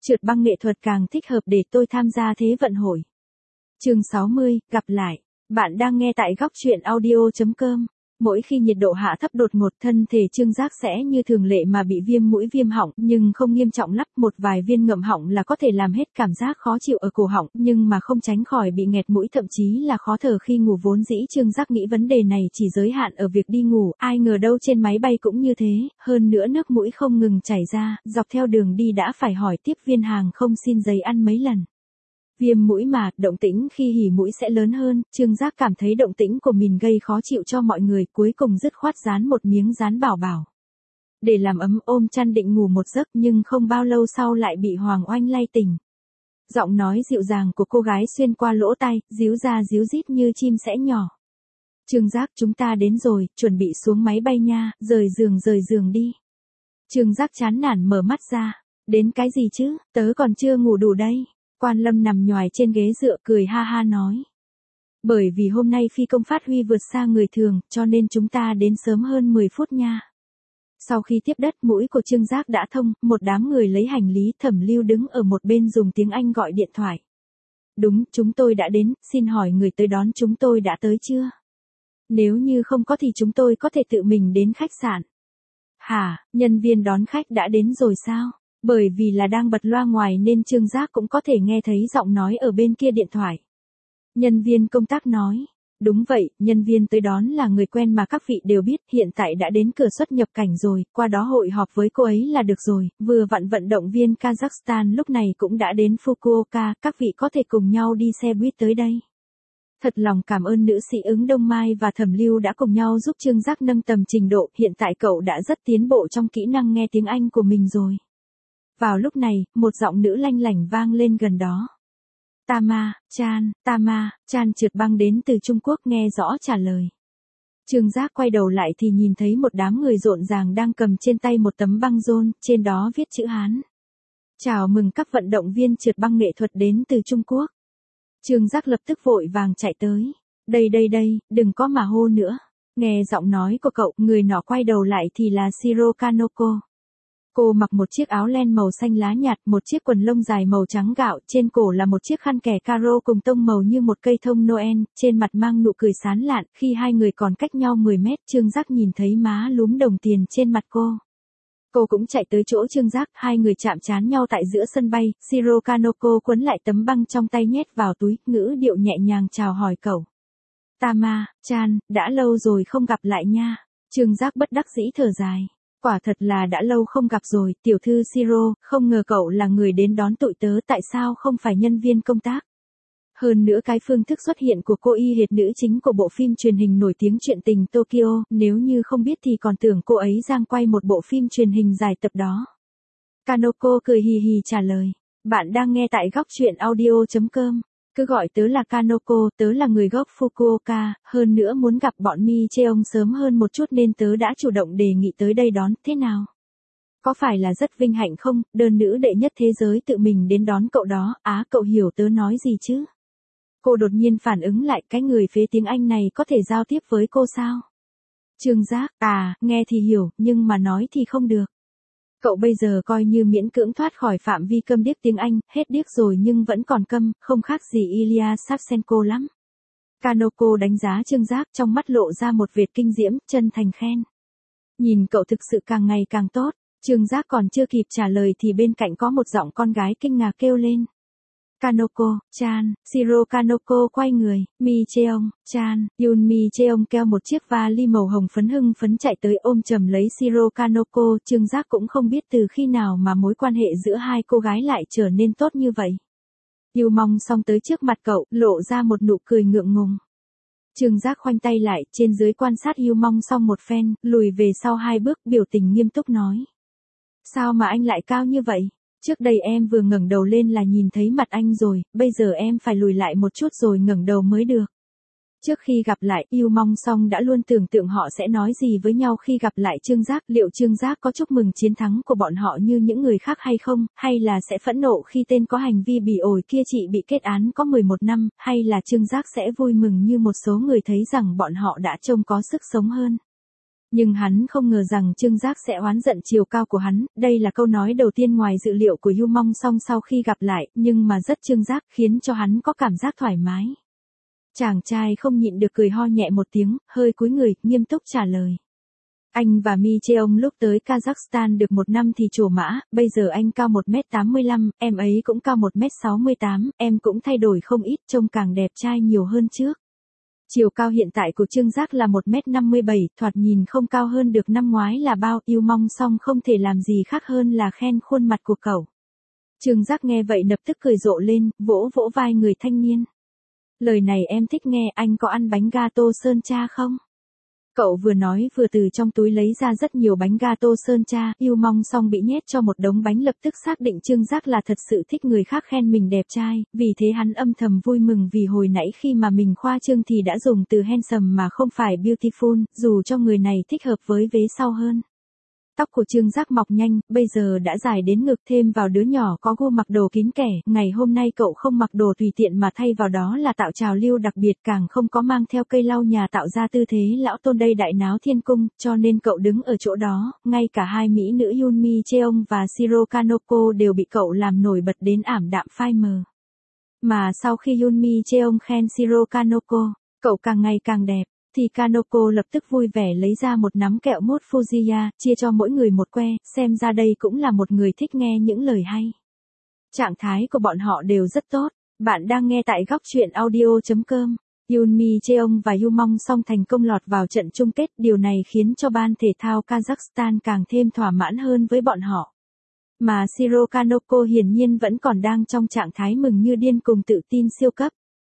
Trượt băng nghệ thuật càng thích hợp để tôi tham gia Thế vận hội. Chương 60, gặp lại. Bạn đang nghe tại góc truyện audio.com. Mỗi khi nhiệt độ hạ thấp đột ngột, thân thể Trương Giác sẽ như thường lệ mà bị viêm mũi viêm họng, nhưng không nghiêm trọng lắm, một vài viên ngậm họng là có thể làm hết cảm giác khó chịu ở cổ họng, nhưng mà không tránh khỏi bị nghẹt mũi, thậm chí là khó thở khi ngủ. Vốn dĩ Trương Giác nghĩ vấn đề này chỉ giới hạn ở việc đi ngủ, ai ngờ đâu trên máy bay cũng như thế, hơn nữa nước mũi không ngừng chảy ra, dọc theo đường đi đã phải hỏi tiếp viên hàng không xin giấy ăn mấy lần. Viêm mũi mà, động tĩnh khi hỉ mũi sẽ lớn hơn, Trương Giác cảm thấy động tĩnh của mình gây khó chịu cho mọi người, cuối cùng dứt khoát dán một miếng dán bảo bảo. Để làm ấm, ôm chăn định ngủ một giấc, nhưng không bao lâu sau lại bị Hoàng Oanh lay tỉnh. Giọng nói dịu dàng của cô gái xuyên qua lỗ tai, díu ra díu dít như chim sẻ nhỏ. Trương Giác, chúng ta đến rồi, chuẩn bị xuống máy bay nha, rời giường đi. Trương Giác chán nản mở mắt ra. Đến cái gì chứ, tớ còn chưa ngủ đủ đây. Quan Lâm nằm nhoài trên ghế dựa cười ha ha nói. Bởi vì hôm nay phi công phát huy vượt xa người thường, cho nên chúng ta đến sớm hơn 10 phút nha. Sau khi tiếp đất, mũi của Trương Giác đã thông, một đám người lấy hành lý. Thẩm Lưu đứng ở một bên dùng tiếng Anh gọi điện thoại. Đúng, chúng tôi đã đến, xin hỏi người tới đón chúng tôi đã tới chưa? Nếu như không có thì chúng tôi có thể tự mình đến khách sạn. Hả, nhân viên đón khách đã đến rồi sao? Bởi vì là đang bật loa ngoài nên Trương Giác cũng có thể nghe thấy giọng nói ở bên kia điện thoại. Nhân viên công tác nói. Đúng vậy, nhân viên tới đón là người quen mà các vị đều biết, hiện tại đã đến cửa xuất nhập cảnh rồi, qua đó hội họp với cô ấy là được rồi, vừa vặn vận động viên Kazakhstan lúc này cũng đã đến Fukuoka, các vị có thể cùng nhau đi xe buýt tới đây. Thật lòng cảm ơn nữ sĩ Ứng Đông Mai và Thẩm Lưu đã cùng nhau giúp Trương Giác nâng tầm trình độ, hiện tại cậu đã rất tiến bộ trong kỹ năng nghe tiếng Anh của mình rồi. Vào lúc này, một giọng nữ lanh lảnh vang lên gần đó. Tama Chan trượt băng đến từ Trung Quốc nghe rõ trả lời. Trương Giác quay đầu lại thì nhìn thấy một đám người rộn ràng đang cầm trên tay một tấm băng rôn, trên đó viết chữ Hán. Chào mừng các vận động viên trượt băng nghệ thuật đến từ Trung Quốc. Trương Giác lập tức vội vàng chạy tới. Đây, đừng có mà hô nữa. Nghe giọng nói của cậu, người nọ quay đầu lại thì là Shiro Kanoko. Cô mặc một chiếc áo len màu xanh lá nhạt, một chiếc quần lông dài màu trắng gạo, trên cổ là một chiếc khăn kẻ caro cùng tông màu như một cây thông Noel, trên mặt mang nụ cười sán lạn. Khi hai người còn cách nhau 10 mét, Trương Giác nhìn thấy má lúm đồng tiền trên mặt cô. Cô cũng chạy tới chỗ Trương Giác, hai người chạm trán nhau tại giữa sân bay, Shiro Kanoko quấn lại tấm băng trong tay nhét vào túi, ngữ điệu nhẹ nhàng chào hỏi cậu. Tama, Chan, đã lâu rồi không gặp lại nha. Trương Giác bất đắc dĩ thở dài. Quả thật là đã lâu không gặp rồi, tiểu thư Shiro, không ngờ cậu là người đến đón tụi tớ, tại sao không phải nhân viên công tác? Hơn nữa cái phương thức xuất hiện của cô y hệt nữ chính của bộ phim truyền hình nổi tiếng Chuyện tình Tokyo, nếu như không biết thì còn tưởng cô ấy đang quay một bộ phim truyền hình dài tập đó. Kanoko cười hì hì trả lời, bạn đang nghe tại góc truyện audio.com. Cứ gọi tớ là Kanoko, tớ là người gốc Fukuoka, hơn nữa muốn gặp bọn Mi Cheong sớm hơn một chút nên tớ đã chủ động đề nghị tới đây đón, thế nào? Có phải là rất vinh hạnh không, đơn nữ đệ nhất thế giới tự mình đến đón cậu đó, cậu hiểu tớ nói gì chứ? Cô đột nhiên phản ứng lại, cái người phế tiếng Anh này có thể giao tiếp với cô sao? Trương Giác, nghe thì hiểu, nhưng mà nói thì không được. Cậu bây giờ coi như miễn cưỡng thoát khỏi phạm vi câm điếc tiếng Anh, hết điếc rồi nhưng vẫn còn câm, không khác gì Ilya Savchenko lắm. Kanoko đánh giá Trương Giác, trong mắt lộ ra một vệt kinh diễm, chân thành khen. Nhìn cậu thực sự càng ngày càng tốt. Trương Giác còn chưa kịp trả lời thì bên cạnh có một giọng con gái kinh ngạc kêu lên. Kanoko, Chan, Shiro Kanoko quay người, Mi Cheong, Chan, Yun Mi Cheong keo một chiếc vali màu hồng phấn hưng phấn chạy tới ôm chầm lấy Shiro Kanoko. Trương Giác cũng không biết từ khi nào mà mối quan hệ giữa hai cô gái lại trở nên tốt như vậy. Yu Mong xong tới trước mặt cậu, lộ ra một nụ cười ngượng ngùng. Trương Giác khoanh tay lại, trên dưới quan sát Yu Mong xong một phen, lùi về sau 2 bước, biểu tình nghiêm túc nói. Sao mà anh lại cao như vậy? Trước đây em vừa ngẩng đầu lên là nhìn thấy mặt anh rồi, bây giờ em phải lùi lại một chút rồi ngẩng đầu mới được. Trước khi gặp lại, Yu Mong Song đã luôn tưởng tượng họ sẽ nói gì với nhau khi gặp lại Trương Giác, liệu Trương Giác có chúc mừng chiến thắng của bọn họ như những người khác hay không, hay là sẽ phẫn nộ khi tên có hành vi bỉ ổi kia chị bị kết án có 11 năm, hay là Trương Giác sẽ vui mừng như một số người thấy rằng bọn họ đã trông có sức sống hơn. Nhưng hắn không ngờ rằng Trương Giác sẽ oán giận chiều cao của hắn, đây là câu nói đầu tiên ngoài dự liệu của Yu Mong Song sau khi gặp lại, nhưng mà rất Trương Giác khiến cho hắn có cảm giác thoải mái. Chàng trai không nhịn được cười ho nhẹ một tiếng, hơi cúi người, nghiêm túc trả lời. Anh và Mi Cheong lúc tới Kazakhstan được 1 năm thì trổ mã, bây giờ anh cao 1m85, em ấy cũng cao 1m68, em cũng thay đổi không ít, trông càng đẹp trai nhiều hơn trước. Chiều cao hiện tại của Trương Giác là 1m57, thoạt nhìn không cao hơn được năm ngoái là bao, Yu Mong Song không thể làm gì khác hơn là khen khuôn mặt của cậu. Trương Giác nghe vậy lập tức cười rộ lên, vỗ vỗ vai người thanh niên. Lời này em thích nghe, anh có ăn bánh gato sơn cha không? Cậu vừa nói vừa từ trong túi lấy ra rất nhiều bánh gato sơn cha, Yu Mong Song bị nhét cho một đống bánh lập tức xác định Trương Giác là thật sự thích người khác khen mình đẹp trai, vì thế hắn âm thầm vui mừng vì hồi nãy khi mà mình khoa trương thì đã dùng từ handsome mà không phải beautiful, dù cho người này thích hợp với vế sau hơn. Tóc của Trương Giác mọc nhanh, bây giờ đã dài đến ngực, thêm vào đứa nhỏ có gu mặc đồ kín kẽ, ngày hôm nay cậu không mặc đồ tùy tiện mà thay vào đó là tạo trào lưu đặc biệt, càng không có mang theo cây lau nhà tạo ra tư thế lão tôn đây đại náo thiên cung, cho nên cậu đứng ở chỗ đó, ngay cả hai mỹ nữ Yoon Mi Cheong và Shiro Kanoko đều bị cậu làm nổi bật đến ảm đạm phai mờ. Mà sau khi Yoon Mi Cheong khen Shiro Kanoko, cậu càng ngày càng đẹp, thì Kanoko lập tức vui vẻ lấy ra một nắm kẹo mốt Fujiya, chia cho mỗi người một que, xem ra đây cũng là một người thích nghe những lời hay. Trạng thái của bọn họ đều rất tốt. Bạn đang nghe tại góc truyện audio.com. Yoon Mi Cheong và Yu Mong Song thành công lọt vào trận chung kết, điều này khiến cho ban thể thao Kazakhstan càng thêm thỏa mãn hơn với bọn họ. Mà Shiro Kanoko hiển nhiên vẫn còn đang trong trạng thái mừng như điên cùng tự tin siêu cấp.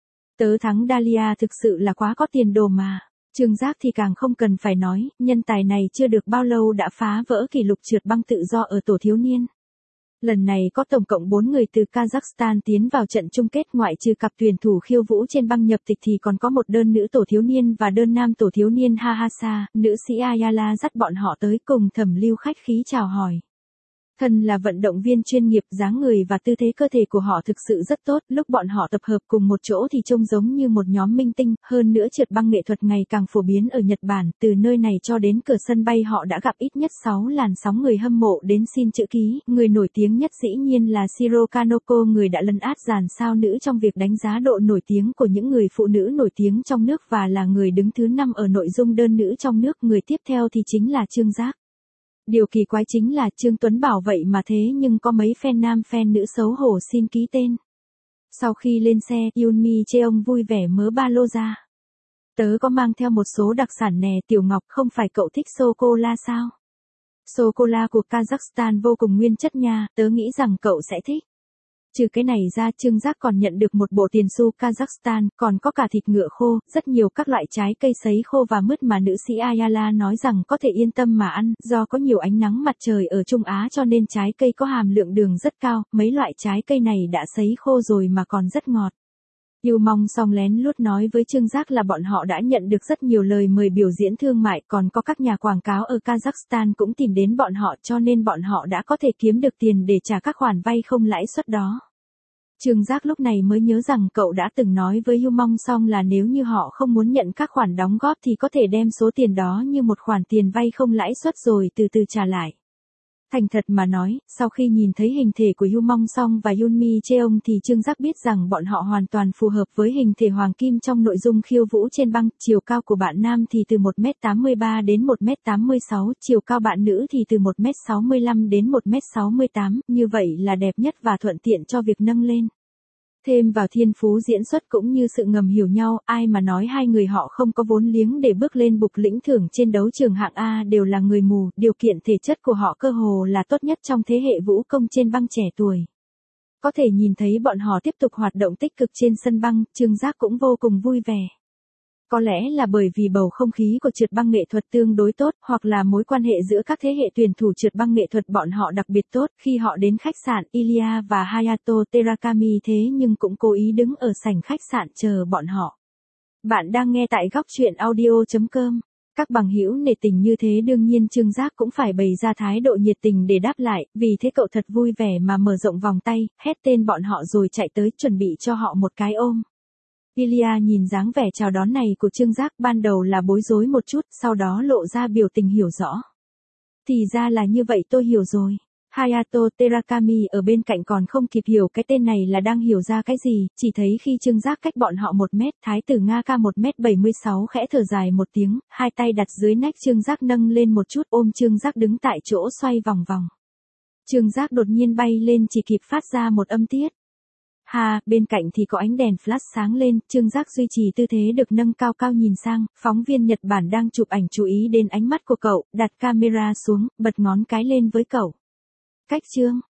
Tớ thắng Dalia thực sự là quá có tiền đồ mà. Trương Giác thì càng không cần phải nói, nhân tài này chưa được bao lâu đã phá vỡ kỷ lục trượt băng tự do ở tổ thiếu niên. Lần này có tổng cộng 4 người từ Kazakhstan tiến vào trận chung kết, ngoại trừ cặp tuyển thủ khiêu vũ trên băng nhập tịch thì còn có một đơn nữ tổ thiếu niên và đơn nam tổ thiếu niên Hahasa, nữ sĩ Ayala dắt bọn họ tới cùng Thẩm Lưu khách khí chào hỏi. Thân là vận động viên chuyên nghiệp, dáng người và tư thế cơ thể của họ thực sự rất tốt, lúc bọn họ tập hợp cùng một chỗ thì trông giống như một nhóm minh tinh, hơn nữa trượt băng nghệ thuật ngày càng phổ biến ở Nhật Bản, từ nơi này cho đến cửa sân bay họ đã gặp ít nhất 6 làn sóng người hâm mộ đến xin chữ ký, người nổi tiếng nhất dĩ nhiên là Shiro Kanoko, người đã lấn át dàn sao nữ trong việc đánh giá độ nổi tiếng của những người phụ nữ nổi tiếng trong nước và là người đứng thứ 5 ở nội dung đơn nữ trong nước, người tiếp theo thì chính là Trương Giác. Điều kỳ quái chính là Trương Tuấn Bảo vậy mà thế nhưng có mấy fan nam fan nữ xấu hổ xin ký tên. Sau khi lên xe, Yoon Mi Cheong vui vẻ mớ ba lô ra. Tớ có mang theo một số đặc sản nè Tiểu Ngọc, không phải cậu thích sô-cô-la sao? Sô-cô-la của Kazakhstan vô cùng nguyên chất nha, tớ nghĩ rằng cậu sẽ thích. Trừ cái này ra, Trương Giác còn nhận được một bộ tiền xu Kazakhstan, còn có cả thịt ngựa khô, rất nhiều các loại trái cây sấy khô và mứt mà nữ sĩ Ayala nói rằng có thể yên tâm mà ăn, do có nhiều ánh nắng mặt trời ở Trung Á cho nên trái cây có hàm lượng đường rất cao, mấy loại trái cây này đã sấy khô rồi mà còn rất ngọt. Yu Mong Song lén lút nói với Trương Giác là bọn họ đã nhận được rất nhiều lời mời biểu diễn thương mại, còn có các nhà quảng cáo ở Kazakhstan cũng tìm đến bọn họ cho nên bọn họ đã có thể kiếm được tiền để trả các khoản vay không lãi suất đó. Trương Giác lúc này mới nhớ rằng cậu đã từng nói với Yu Mong Song là nếu như họ không muốn nhận các khoản đóng góp thì có thể đem số tiền đó như một khoản tiền vay không lãi suất rồi từ từ trả lại. Thành thật mà nói, sau khi nhìn thấy hình thể của Yu Mong Song và Yoon Mi Cheong thì Trương Giác biết rằng bọn họ hoàn toàn phù hợp với hình thể hoàng kim trong nội dung khiêu vũ trên băng, chiều cao của bạn nam thì từ 1m83 đến 1m86, chiều cao bạn nữ thì từ 1m65 đến 1m68, như vậy là đẹp nhất và thuận tiện cho việc nâng lên. Thêm vào thiên phú diễn xuất cũng như sự ngầm hiểu nhau, ai mà nói hai người họ không có vốn liếng để bước lên bục lĩnh thưởng trên đấu trường hạng A đều là người mù, điều kiện thể chất của họ cơ hồ là tốt nhất trong thế hệ vũ công trên băng trẻ tuổi. Có thể nhìn thấy bọn họ tiếp tục hoạt động tích cực trên sân băng, Trương Giác cũng vô cùng vui vẻ. Có lẽ là bởi vì bầu không khí của trượt băng nghệ thuật tương đối tốt, hoặc là mối quan hệ giữa các thế hệ tuyển thủ trượt băng nghệ thuật bọn họ đặc biệt tốt, khi họ đến khách sạn Ilya và Hayato Terakami thế nhưng cũng cố ý đứng ở sảnh khách sạn chờ bọn họ. Bạn đang nghe tại góc truyện audio.com. Các bằng hữu nể tình như thế đương nhiên Trương Giác cũng phải bày ra thái độ nhiệt tình để đáp lại, vì thế cậu thật vui vẻ mà mở rộng vòng tay, hét tên bọn họ rồi chạy tới chuẩn bị cho họ một cái ôm. Ilya nhìn dáng vẻ chào đón này của Trương Giác, ban đầu là bối rối một chút, sau đó lộ ra biểu tình hiểu rõ. Thì ra là như vậy, tôi hiểu rồi. Hayato Terakami ở bên cạnh còn không kịp hiểu cái tên này là đang hiểu ra cái gì, chỉ thấy khi Trương Giác cách bọn họ 1 mét, Thái tử Nga ca 1m76 khẽ thở dài một tiếng, hai tay đặt dưới nách Trương Giác nâng lên một chút, ôm Trương Giác đứng tại chỗ xoay vòng vòng. Trương Giác đột nhiên bay lên, chỉ kịp phát ra một âm tiết. Ha, bên cạnh thì có ánh đèn flash sáng lên, Trương Giác duy trì tư thế được nâng cao cao nhìn sang, phóng viên Nhật Bản đang chụp ảnh chú ý đến ánh mắt của cậu, đặt camera xuống, bật ngón cái lên với cậu. Cách Trương